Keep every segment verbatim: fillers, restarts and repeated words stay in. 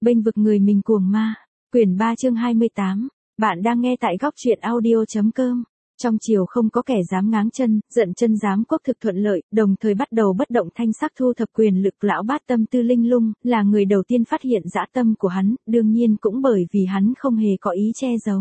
Bênh vực người mình cuồng ma. Quyển ba chương hai mươi tám. Bạn đang nghe tại góc truyện audio.com. Trong chiều không có kẻ dám ngáng chân, giận chân dám quốc thực thuận lợi, đồng thời bắt đầu bất động thanh sắc thu thập quyền lực. Lão Bát tâm tư linh lung, là người đầu tiên phát hiện dã tâm của hắn, đương nhiên cũng bởi vì hắn không hề có ý che giấu.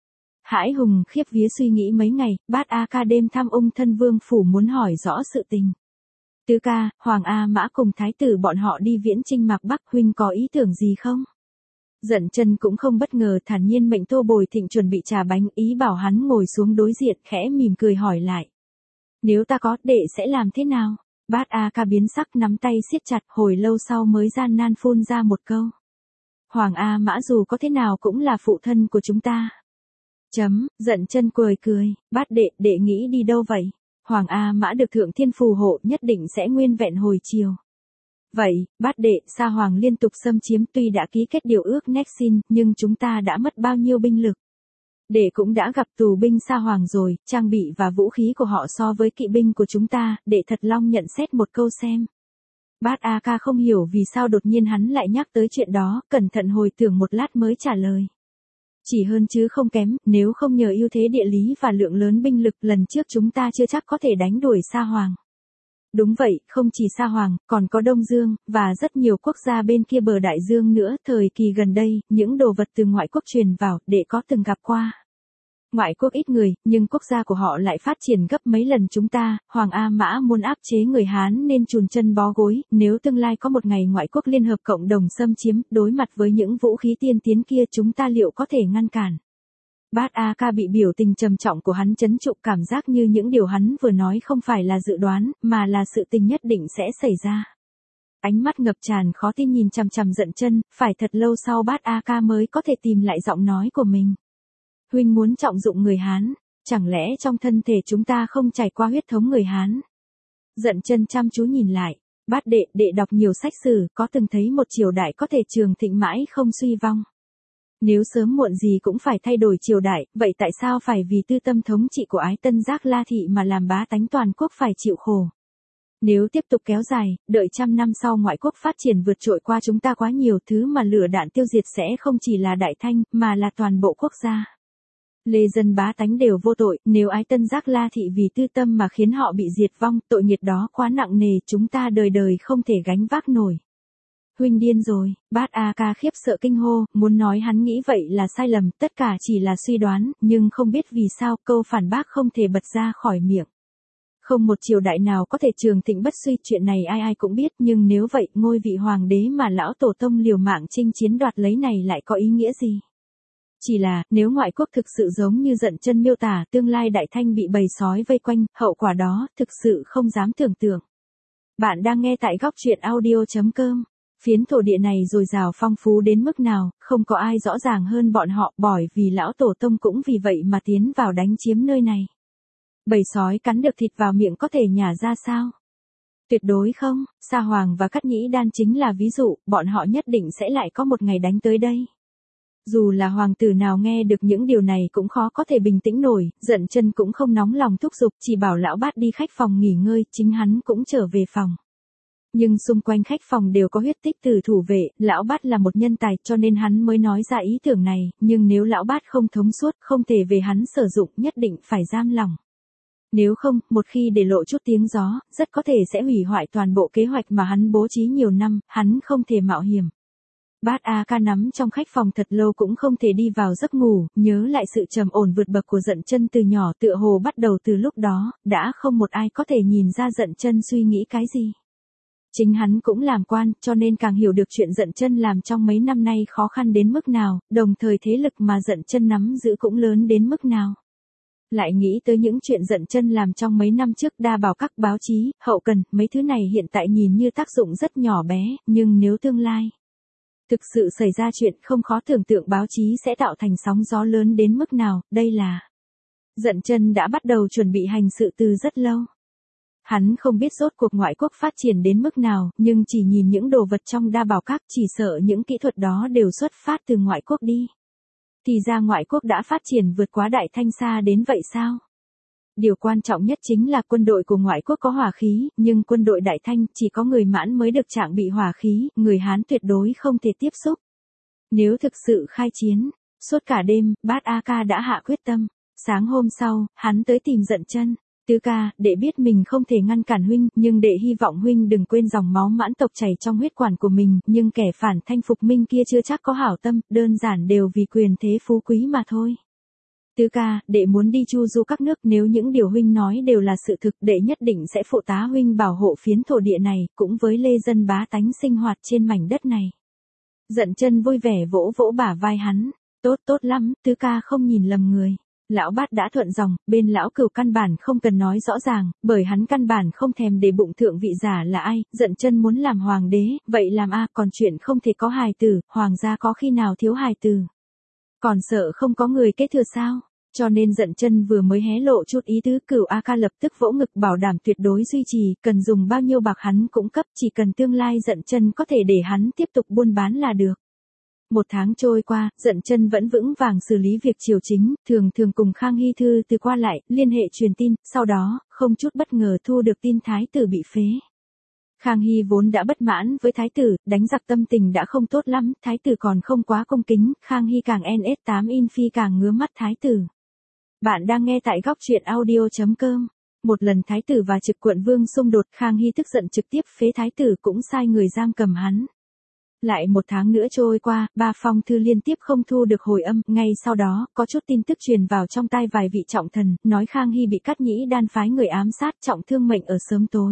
Hãi hùng khiếp vía suy nghĩ mấy ngày, Bát A Ca đêm thăm ung thân vương phủ muốn hỏi rõ sự tình. Tứ ca, Hoàng A Mã cùng thái tử bọn họ đi viễn chinh mạc Bắc, huynh có ý tưởng gì không? Giận chân cũng không bất ngờ, thản nhiên mệnh Tô Bồi Thịnh chuẩn bị trà bánh, ý bảo hắn ngồi xuống đối diện, khẽ mỉm cười hỏi lại. Nếu ta có, đệ sẽ làm thế nào? Bát A Ca biến sắc, nắm tay siết chặt, hồi lâu sau mới gian nan phun ra một câu. Hoàng A Mã dù có thế nào cũng là phụ thân của chúng ta. Chấm, giận chân cười cười, Bát đệ, đệ nghĩ đi đâu vậy? Hoàng A Mã được thượng thiên phù hộ, nhất định sẽ nguyên vẹn hồi chiều. Vậy, Bát đệ, Sa Hoàng liên tục xâm chiếm, tuy đã ký kết điều ước Nexin, nhưng chúng ta đã mất bao nhiêu binh lực? Đệ cũng đã gặp tù binh Sa Hoàng rồi, trang bị và vũ khí của họ so với kỵ binh của chúng ta, đệ thật lòng nhận xét một câu xem. Bát A Ca không hiểu vì sao đột nhiên hắn lại nhắc tới chuyện đó, cẩn thận hồi tưởng một lát mới trả lời. Chỉ hơn chứ không kém, nếu không nhờ ưu thế địa lý và lượng lớn binh lực, lần trước chúng ta chưa chắc có thể đánh đuổi Sa Hoàng. Đúng vậy, không chỉ Sa Hoàng, còn có Đông Dương, và rất nhiều quốc gia bên kia bờ đại dương nữa. Thời kỳ gần đây, những đồ vật từ ngoại quốc truyền vào, đệ có từng gặp qua. Ngoại quốc ít người, nhưng quốc gia của họ lại phát triển gấp mấy lần chúng ta. Hoàng A Mã muốn áp chế người Hán nên chùn chân bó gối, nếu tương lai có một ngày ngoại quốc liên hợp cộng đồng xâm chiếm, đối mặt với những vũ khí tiên tiến kia, chúng ta liệu có thể ngăn cản? Bát A Ca bị biểu tình trầm trọng của hắn chấn trụ, cảm giác như những điều hắn vừa nói không phải là dự đoán, mà là sự tình nhất định sẽ xảy ra. Ánh mắt ngập tràn khó tin nhìn chằm chằm giận chân, phải thật lâu sau Bát A Ca mới có thể tìm lại giọng nói của mình. Huynh muốn trọng dụng người Hán, chẳng lẽ trong thân thể chúng ta không trải qua huyết thống người Hán? Giận chân chăm chú nhìn lại, Bát đệ, đệ đọc nhiều sách sử, có từng thấy một triều đại có thể trường thịnh mãi không suy vong. Nếu sớm muộn gì cũng phải thay đổi triều đại, vậy tại sao phải vì tư tâm thống trị của Ái Tân Giác La Thị mà làm bá tánh toàn quốc phải chịu khổ? Nếu tiếp tục kéo dài, đợi trăm năm sau ngoại quốc phát triển vượt trội qua chúng ta quá nhiều, thứ mà lửa đạn tiêu diệt sẽ không chỉ là Đại Thanh, mà là toàn bộ quốc gia. Lê dân bá tánh đều vô tội, nếu Ái Tân Giác La Thị vì tư tâm mà khiến họ bị diệt vong, tội nghiệp đó quá nặng nề, chúng ta đời đời không thể gánh vác nổi. Huynh điên rồi, Bát A Ca khiếp sợ kinh hô, muốn nói hắn nghĩ vậy là sai lầm, tất cả chỉ là suy đoán, nhưng không biết vì sao câu phản bác không thể bật ra khỏi miệng. Không một triều đại nào có thể trường thịnh bất suy, chuyện này ai ai cũng biết, nhưng nếu vậy, ngôi vị hoàng đế mà lão tổ tông liều mạng chinh chiến đoạt lấy này lại có ý nghĩa gì? Chỉ là, nếu ngoại quốc thực sự giống như giận chân miêu tả, tương lai Đại Thanh bị bầy sói vây quanh, hậu quả đó, thực sự không dám tưởng tượng. Bạn đang nghe tại góc truyện audio.com. Phiến thổ địa này dồi dào phong phú đến mức nào, không có ai rõ ràng hơn bọn họ, bởi vì lão tổ tông cũng vì vậy mà tiến vào đánh chiếm nơi này. Bầy sói cắn được thịt vào miệng có thể nhả ra sao? Tuyệt đối không, Sa Hoàng và Cát Nhĩ Đan chính là ví dụ, bọn họ nhất định sẽ lại có một ngày đánh tới đây. Dù là hoàng tử nào nghe được những điều này cũng khó có thể bình tĩnh nổi, giận chân cũng không nóng lòng thúc giục, chỉ bảo lão Bát đi khách phòng nghỉ ngơi, chính hắn cũng trở về phòng. Nhưng xung quanh khách phòng đều có huyết tích từ thủ vệ, lão Bát là một nhân tài cho nên hắn mới nói ra ý tưởng này, nhưng nếu lão Bát không thống suốt, không thể về hắn sử dụng, nhất định phải giam lỏng. Nếu không, một khi để lộ chút tiếng gió, rất có thể sẽ hủy hoại toàn bộ kế hoạch mà hắn bố trí nhiều năm, hắn không thể mạo hiểm. Bát A Ca nắm trong khách phòng thật lâu cũng không thể đi vào giấc ngủ, nhớ lại sự trầm ổn vượt bậc của giận chân từ nhỏ, tựa hồ bắt đầu từ lúc đó, đã không một ai có thể nhìn ra giận chân suy nghĩ cái gì. Chính hắn cũng làm quan, cho nên càng hiểu được chuyện giận chân làm trong mấy năm nay khó khăn đến mức nào, đồng thời thế lực mà giận chân nắm giữ cũng lớn đến mức nào. Lại nghĩ tới những chuyện giận chân làm trong mấy năm trước, đa bảo các báo chí, hậu cần, mấy thứ này hiện tại nhìn như tác dụng rất nhỏ bé, nhưng nếu tương lai thực sự xảy ra chuyện không khó tưởng tượng báo chí sẽ tạo thành sóng gió lớn đến mức nào, đây là. Giận chân đã bắt đầu chuẩn bị hành sự từ rất lâu. Hắn không biết rốt cuộc ngoại quốc phát triển đến mức nào, nhưng chỉ nhìn những đồ vật trong đa bảo các, chỉ sợ những kỹ thuật đó đều xuất phát từ ngoại quốc đi. Thì ra ngoại quốc đã phát triển vượt quá Đại Thanh xa đến vậy sao? Điều quan trọng nhất chính là quân đội của ngoại quốc có hỏa khí, nhưng quân đội Đại Thanh chỉ có người Mãn mới được trang bị hỏa khí, người Hán tuyệt đối không thể tiếp xúc. Nếu thực sự khai chiến, suốt cả đêm, Bát A Ca đã hạ quyết tâm. Sáng hôm sau, hắn tới tìm Dận Chân. Tứ ca, đệ biết mình không thể ngăn cản huynh, nhưng đệ hy vọng huynh đừng quên dòng máu mãn tộc chảy trong huyết quản của mình, nhưng kẻ phản thanh phục minh kia chưa chắc có hảo tâm, đơn giản đều vì quyền thế phú quý mà thôi. Tứ ca, đệ muốn đi chu du các nước, nếu những điều huynh nói đều là sự thực, đệ nhất định sẽ phụ tá huynh bảo hộ phiến thổ địa này, cũng với lê dân bá tánh sinh hoạt trên mảnh đất này. Dận Chân vui vẻ vỗ vỗ bả vai hắn, tốt tốt lắm, tứ ca không nhìn lầm người. Lão Bát đã thuận dòng, bên lão Cửu căn bản không cần nói rõ ràng, bởi hắn căn bản không thèm để bụng thượng vị giả là ai, Dận Chân muốn làm hoàng đế, vậy làm a, còn chuyện không thể có hài tử, hoàng gia có khi nào thiếu hài tử. Còn sợ không có người kế thừa sao? Cho nên Dận Chân vừa mới hé lộ chút ý tứ, Cửu A Ca lập tức vỗ ngực bảo đảm tuyệt đối duy trì, cần dùng bao nhiêu bạc hắn cũng cấp, chỉ cần tương lai Dận Chân có thể để hắn tiếp tục buôn bán là được. Một tháng trôi qua, Dận Chân vẫn vững vàng xử lý việc triều chính, thường thường cùng Khang Hy Thư từ qua lại, liên hệ truyền tin, sau đó, không chút bất ngờ thu được tin thái tử bị phế. Khang Hy vốn đã bất mãn với thái tử, đánh giặc tâm tình đã không tốt lắm, thái tử còn không quá cung kính, Khang Hy càng en ét tám Infi càng ngứa mắt thái tử. Bạn đang nghe tại góc truyện audio chấm com. Một lần thái tử và Trực Quận Vương xung đột, Khang Hy tức giận trực tiếp phế thái tử, cũng sai người giam cầm hắn. Lại một tháng nữa trôi qua, ba phong thư liên tiếp không thu được hồi âm, ngay sau đó, có chút tin tức truyền vào trong tai vài vị trọng thần, nói Khang Hy bị Cát Nhĩ Đan phái người ám sát, trọng thương mệnh ở sớm tối.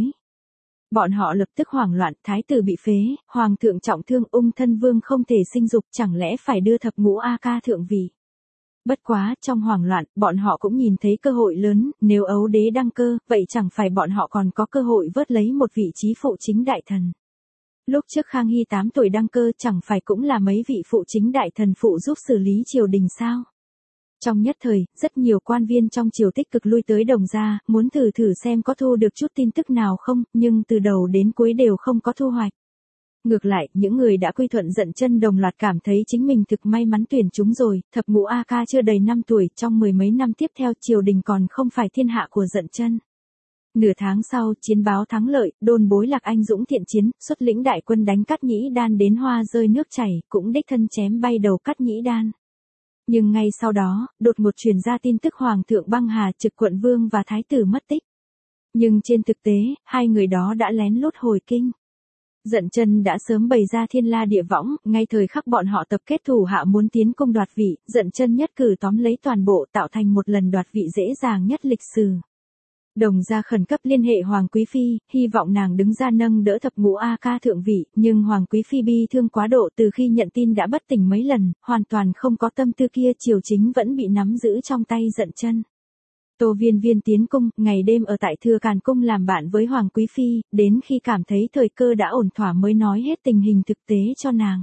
Bọn họ lập tức hoảng loạn, thái tử bị phế, hoàng thượng trọng thương, ung thân vương không thể sinh dục, chẳng lẽ phải đưa thập ngũ A Ca thượng vị. Bất quá, trong hoảng loạn, bọn họ cũng nhìn thấy cơ hội lớn, nếu ấu đế đăng cơ, vậy chẳng phải bọn họ còn có cơ hội vớt lấy một vị trí phụ chính đại thần. Lúc trước Khang Hy tám tuổi đăng cơ, chẳng phải cũng là mấy vị phụ chính đại thần phụ giúp xử lý triều đình sao? Trong nhất thời, rất nhiều quan viên trong triều tích cực lui tới Đồng gia, muốn thử thử xem có thu được chút tin tức nào không, nhưng từ đầu đến cuối đều không có thu hoạch. Ngược lại, những người đã quy thuận Dận Chân đồng loạt cảm thấy chính mình thực may mắn tuyển chúng rồi, thập ngũ A Ca chưa đầy năm tuổi, trong mười mấy năm tiếp theo triều đình còn không phải thiên hạ của Dận Chân. Nửa tháng sau, chiến báo thắng lợi, Đôn Bối Lạc anh dũng thiện chiến, xuất lĩnh đại quân đánh Cát Nhĩ Đan đến hoa rơi nước chảy, cũng đích thân chém bay đầu Cát Nhĩ Đan. Nhưng ngay sau đó, đột ngột truyền ra tin tức Hoàng thượng băng hà, Trực Quận Vương và Thái tử mất tích. Nhưng trên thực tế, hai người đó đã lén lút hồi kinh. Dận Chân đã sớm bày ra thiên la địa võng, ngay thời khắc bọn họ tập kết thủ hạ muốn tiến công đoạt vị, Dận Chân nhất cử tóm lấy toàn bộ, tạo thành một lần đoạt vị dễ dàng nhất lịch sử. Đồng gia khẩn cấp liên hệ Hoàng Quý Phi, hy vọng nàng đứng ra nâng đỡ thập ngũ A Ca thượng vị, nhưng Hoàng Quý Phi bi thương quá độ, từ khi nhận tin đã bất tỉnh mấy lần, hoàn toàn không có tâm tư kia, triều chính vẫn bị nắm giữ trong tay Dận Chân. Tô Viên Viên tiến cung, ngày đêm ở tại Thừa Càn cung làm bạn với Hoàng Quý Phi, đến khi cảm thấy thời cơ đã ổn thỏa mới nói hết tình hình thực tế cho nàng.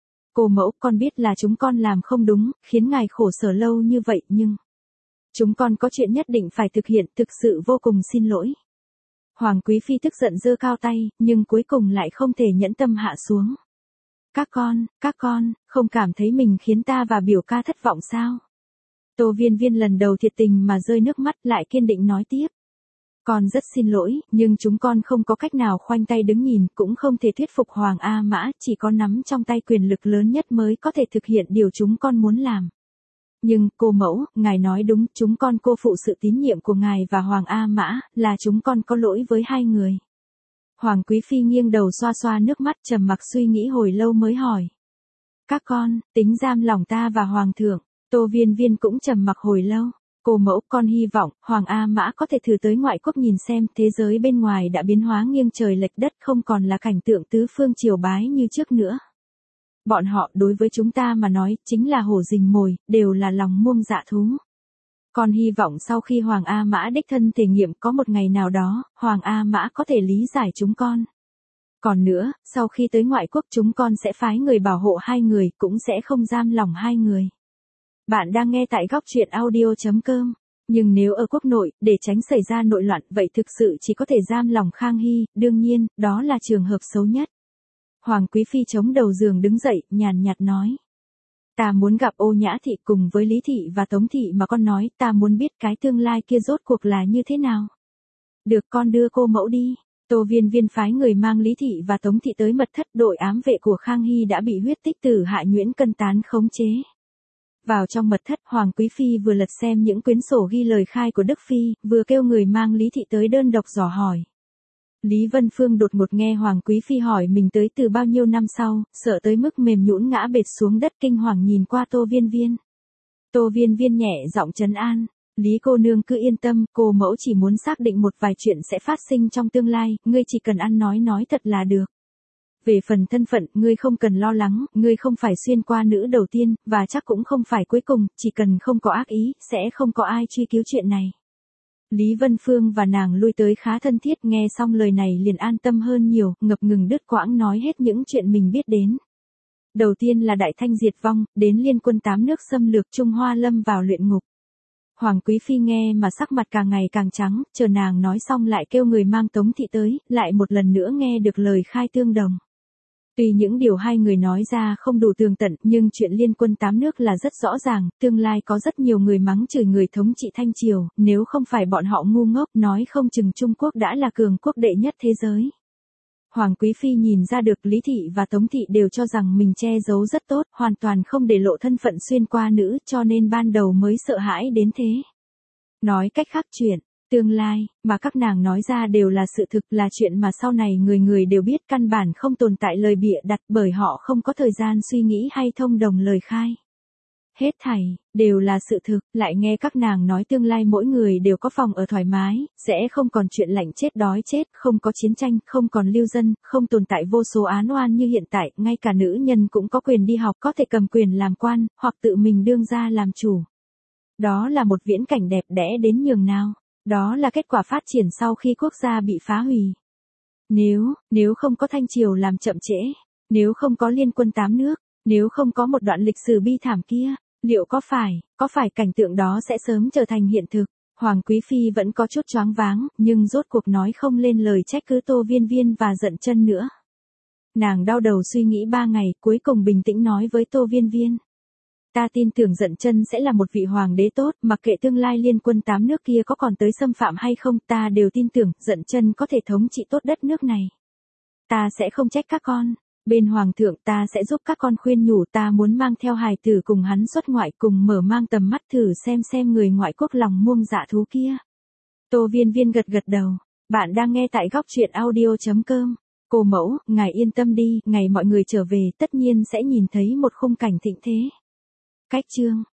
Cô mẫu, con biết là chúng con làm không đúng, khiến ngài khổ sở lâu như vậy, nhưng chúng con có chuyện nhất định phải thực hiện, thực sự vô cùng xin lỗi. Hoàng Quý Phi tức giận giơ cao tay, nhưng cuối cùng lại không thể nhẫn tâm hạ xuống. Các con, các con, không cảm thấy mình khiến ta và biểu ca thất vọng sao? Tô Viên Viên lần đầu thiệt tình mà rơi nước mắt, lại kiên định nói tiếp. Con rất xin lỗi, nhưng chúng con không có cách nào khoanh tay đứng nhìn, cũng không thể thuyết phục Hoàng A Mã, chỉ có nắm trong tay quyền lực lớn nhất mới có thể thực hiện điều chúng con muốn làm. Nhưng, cô mẫu, ngài nói đúng, chúng con cô phụ sự tín nhiệm của ngài và Hoàng A Mã, là chúng con có lỗi với hai người. Hoàng Quý Phi nghiêng đầu xoa xoa nước mắt, trầm mặc suy nghĩ hồi lâu mới hỏi. Các con, tính giam lòng ta và Hoàng thượng. Tô Viên Viên cũng trầm mặc hồi lâu. Cô mẫu, con hy vọng, Hoàng A Mã có thể thử tới ngoại quốc nhìn xem, thế giới bên ngoài đã biến hóa nghiêng trời lệch đất, không còn là cảnh tượng tứ phương triều bái như trước nữa. Bọn họ, đối với chúng ta mà nói, chính là hổ rình mồi, đều là lòng muông dạ thú. Con hy vọng sau khi Hoàng A Mã đích thân thể nghiệm có một ngày nào đó, Hoàng A Mã có thể lý giải chúng con. Còn nữa, sau khi tới ngoại quốc chúng con sẽ phái người bảo hộ hai người, cũng sẽ không giam lòng hai người. Bạn đang nghe tại góc truyện audio chấm com. Nhưng nếu ở quốc nội, để tránh xảy ra nội loạn, vậy thực sự chỉ có thể giam lòng Khang Hy, đương nhiên, đó là trường hợp xấu nhất. Hoàng Quý Phi chống đầu giường đứng dậy, nhàn nhạt nói. Ta muốn gặp Ô Nhã Thị cùng với Lý Thị và Tống Thị mà con nói, ta muốn biết cái tương lai kia rốt cuộc là như thế nào. Được, con đưa cô mẫu đi. Tô Viên Viên phái người mang Lý Thị và Tống Thị tới mật thất, đội ám vệ của Khang Hy đã bị huyết tích tử Hạ Nhuyễn Cân tán khống chế. Vào trong mật thất, Hoàng Quý Phi vừa lật xem những quyển sổ ghi lời khai của Đức Phi, vừa kêu người mang Lý Thị tới đơn độc dò hỏi. Lý Vân Phương đột ngột nghe Hoàng Quý Phi hỏi mình tới từ bao nhiêu năm sau, sợ tới mức mềm nhũn ngã bệt xuống đất, kinh hoàng nhìn qua Tô Viên Viên. Tô Viên Viên nhẹ giọng trấn an. Lý cô nương cứ yên tâm, cô mẫu chỉ muốn xác định một vài chuyện sẽ phát sinh trong tương lai, ngươi chỉ cần ăn nói nói thật là được. Về phần thân phận, ngươi không cần lo lắng, ngươi không phải xuyên qua nữ đầu tiên, và chắc cũng không phải cuối cùng, chỉ cần không có ác ý, sẽ không có ai truy cứu chuyện này. Lý Vân Phương và nàng lui tới khá thân thiết, nghe xong lời này liền an tâm hơn nhiều, ngập ngừng đứt quãng nói hết những chuyện mình biết đến. Đầu tiên là Đại Thanh diệt vong, đến liên quân tám nước xâm lược, Trung Hoa lâm vào luyện ngục. Hoàng Quý Phi nghe mà sắc mặt càng ngày càng trắng, chờ nàng nói xong lại kêu người mang Tống Thị tới, lại một lần nữa nghe được lời khai tương đồng. Tuy những điều hai người nói ra không đủ tường tận, nhưng chuyện liên quân tám nước là rất rõ ràng, tương lai có rất nhiều người mắng chửi người thống trị Thanh Triều, nếu không phải bọn họ ngu ngốc, nói không chừng Trung Quốc đã là cường quốc đệ nhất thế giới. Hoàng Quý Phi nhìn ra được Lý Thị và Tống Thị đều cho rằng mình che giấu rất tốt, hoàn toàn không để lộ thân phận xuyên qua nữ, cho nên ban đầu mới sợ hãi đến thế. Nói cách khác, chuyện tương lai mà các nàng nói ra đều là sự thực, là chuyện mà sau này người người đều biết, căn bản không tồn tại lời bịa đặt, bởi họ không có thời gian suy nghĩ hay thông đồng lời khai. Hết thảy đều là sự thực, lại nghe các nàng nói tương lai mỗi người đều có phòng ở thoải mái, sẽ không còn chuyện lạnh chết đói chết, không có chiến tranh, không còn lưu dân, không tồn tại vô số án oan như hiện tại, ngay cả nữ nhân cũng có quyền đi học, có thể cầm quyền làm quan, hoặc tự mình đương ra làm chủ. Đó là một viễn cảnh đẹp đẽ đến nhường nào. Đó là kết quả phát triển sau khi quốc gia bị phá hủy. Nếu, nếu không có Thanh Triều làm chậm trễ, nếu không có liên quân tám nước, nếu không có một đoạn lịch sử bi thảm kia, liệu có phải, có phải cảnh tượng đó sẽ sớm trở thành hiện thực? Hoàng Quý Phi vẫn có chút choáng váng, nhưng rốt cuộc nói không lên lời trách cứ Tô Viên Viên và giận chân nữa. Nàng đau đầu suy nghĩ ba ngày, cuối cùng bình tĩnh nói với Tô Viên Viên. Ta tin tưởng giận chân sẽ là một vị hoàng đế tốt, mặc kệ tương lai liên quân tám nước kia có còn tới xâm phạm hay không, ta đều tin tưởng giận chân có thể thống trị tốt đất nước này. Ta sẽ không trách các con. Bên hoàng thượng ta sẽ giúp các con khuyên nhủ, ta muốn mang theo hài tử cùng hắn xuất ngoại, cùng mở mang tầm mắt thử xem xem người ngoại quốc lòng muông dạ thú kia. Tô Viên Viên gật gật đầu. Bạn đang nghe tại góc truyện audio chấm com. Cô mẫu, ngài yên tâm đi, ngày mọi người trở về tất nhiên sẽ nhìn thấy một khung cảnh thịnh thế. Cách chương